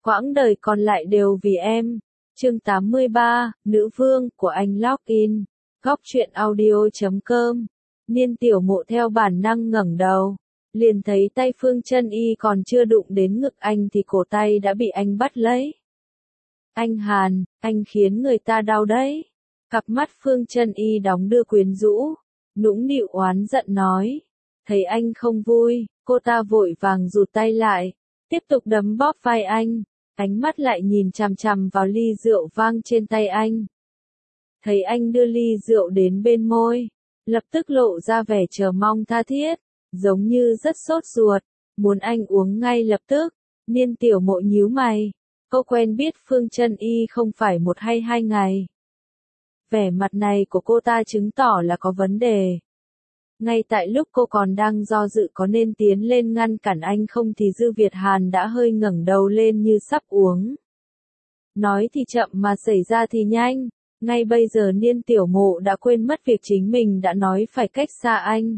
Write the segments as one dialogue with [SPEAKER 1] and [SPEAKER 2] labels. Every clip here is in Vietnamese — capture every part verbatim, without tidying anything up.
[SPEAKER 1] quãng đời còn lại đều vì em. Chương tám mươi ba, Nữ vương của anh Login. Góc truyện audio chấm com. Niên Tiểu Mộ theo bản năng ngẩng đầu, liền thấy tay Phương Chân Y còn chưa đụng đến ngực anh thì cổ tay đã bị anh bắt lấy. Anh Hàn, anh khiến người ta đau đấy. Cặp mắt Phương Chân Y đóng đưa quyến rũ, nũng nịu oán giận nói. Thấy anh không vui, cô ta vội vàng rụt tay lại, tiếp tục đấm bóp vai anh, ánh mắt lại nhìn chằm chằm vào ly rượu vang trên tay anh. Thấy anh đưa ly rượu đến bên môi, lập tức lộ ra vẻ chờ mong tha thiết, giống như rất sốt ruột, muốn anh uống ngay lập tức. Niên Tiểu Mộ nhíu mày, cô quen biết Phương Chân Y không phải một hay hai ngày. Vẻ mặt này của cô ta chứng tỏ là có vấn đề. Ngay tại lúc cô còn đang do dự có nên tiến lên ngăn cản anh không thì Dư Việt Hàn đã hơi ngẩng đầu lên như sắp uống. Nói thì chậm mà xảy ra thì nhanh, ngay bây giờ Niên Tiểu Mộ đã quên mất việc chính mình đã nói phải cách xa anh.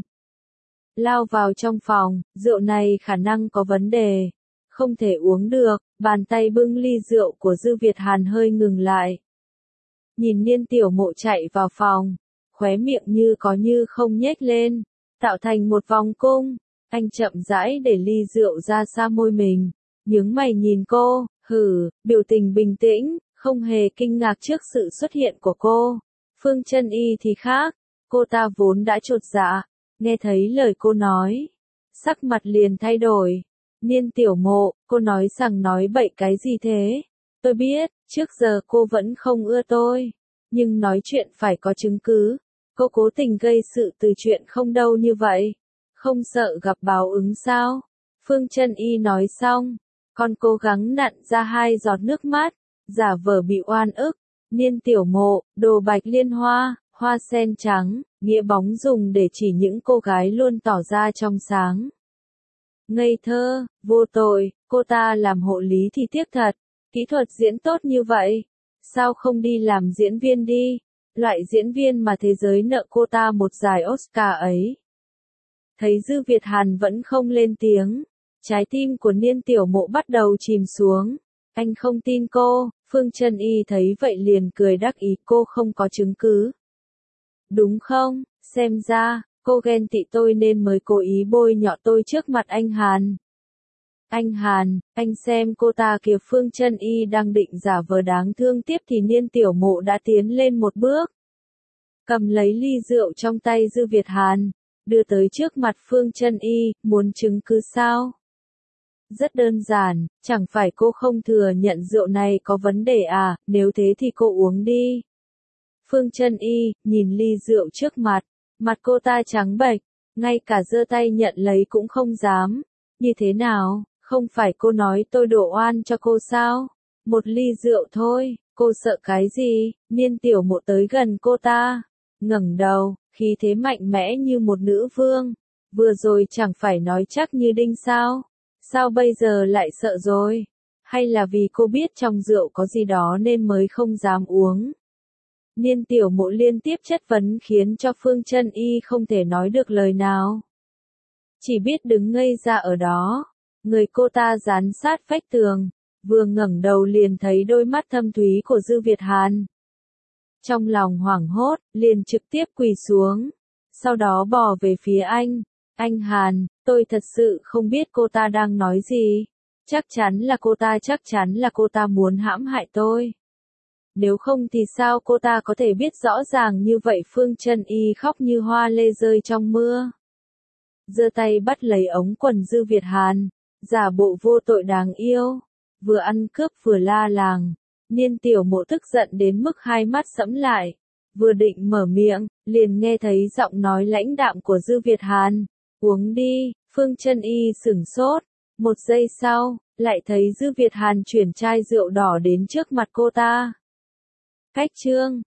[SPEAKER 1] Lao vào trong phòng, rượu này khả năng có vấn đề, không thể uống được, bàn tay bưng ly rượu của Dư Việt Hàn hơi ngừng lại. Nhìn Niên Tiểu Mộ chạy vào phòng, khóe miệng như có như không nhếch lên, tạo thành một vòng cung, anh chậm rãi để ly rượu ra xa môi mình, nhướng mày nhìn cô, hừ, biểu tình bình tĩnh, không hề kinh ngạc trước sự xuất hiện của cô. Phương Chân Y thì khác, cô ta vốn đã chột dạ, nghe thấy lời cô nói, sắc mặt liền thay đổi. Niên Tiểu Mộ, cô nói rằng nói bậy cái gì thế? Tôi biết, trước giờ cô vẫn không ưa tôi, nhưng nói chuyện phải có chứng cứ. Cô cố tình gây sự từ chuyện không đâu như vậy, không sợ gặp báo ứng sao? Phương Chân Y nói xong, còn cố gắng nặn ra hai giọt nước mắt, giả vờ bị oan ức. Niên Tiểu Mộ, đồ bạch liên hoa, hoa sen trắng, nghĩa bóng dùng để chỉ những cô gái luôn tỏ ra trong sáng. Ngây thơ, vô tội, cô ta làm hộ lý thì tiếc thật, kỹ thuật diễn tốt như vậy, sao không đi làm diễn viên đi? Loại diễn viên mà thế giới nợ cô ta một giải Oscar ấy. Thấy Dư Việt Hàn vẫn không lên tiếng, trái tim của Niên Tiểu Mộ bắt đầu chìm xuống. Anh không tin cô. Phương Chân Y thấy vậy liền cười đắc ý, cô không có chứng cứ. Đúng không, xem ra, cô ghen tị tôi nên mới cố ý bôi nhọ tôi trước mặt anh Hàn. Anh Hàn, anh xem cô ta kìa. Phương Chân Y đang định giả vờ đáng thương tiếp thì Niên Tiểu Mộ đã tiến lên một bước, cầm lấy ly rượu trong tay Dư Việt Hàn, đưa tới trước mặt Phương Chân Y, muốn chứng cứ sao? Rất đơn giản, chẳng phải cô không thừa nhận rượu này có vấn đề à, nếu thế thì cô uống đi. Phương Chân Y nhìn ly rượu trước mặt, mặt cô ta trắng bệch, ngay cả giơ tay nhận lấy cũng không dám. Như thế nào, không phải cô nói tôi đổ oan cho cô sao? Một ly rượu thôi, cô sợ cái gì? Niên Tiểu Mộ tới gần cô ta, ngẩng đầu, khí thế mạnh mẽ như một nữ vương. Vừa rồi chẳng phải nói chắc như đinh sao? Sao bây giờ lại sợ rồi? Hay là vì cô biết trong rượu có gì đó nên mới không dám uống? Niên Tiểu Mộ liên tiếp chất vấn khiến cho Phương Chân Y không thể nói được lời nào. Chỉ biết đứng ngây ra ở đó. Người cô ta dán sát vách tường, vừa ngẩng đầu liền thấy đôi mắt thâm thúy của Dư Việt Hàn. Trong lòng hoảng hốt, liền trực tiếp quỳ xuống, sau đó bò về phía anh. Anh Hàn, tôi thật sự không biết cô ta đang nói gì. Chắc chắn là cô ta, chắc chắn là cô ta muốn hãm hại tôi. Nếu không thì sao cô ta có thể biết rõ ràng như vậy? Phương Chân Y khóc như hoa lê rơi trong mưa, giơ tay bắt lấy ống quần Dư Việt Hàn, giả bộ vô tội đáng yêu, vừa ăn cướp vừa la làng. Niên Tiểu Mộ tức giận đến mức hai mắt sẫm lại, vừa định mở miệng, liền nghe thấy giọng nói lãnh đạm của Dư Việt Hàn, uống đi. Phương Chân Y sửng sốt, một giây sau, lại thấy Dư Việt Hàn chuyển chai rượu đỏ đến trước mặt cô ta. Cách chương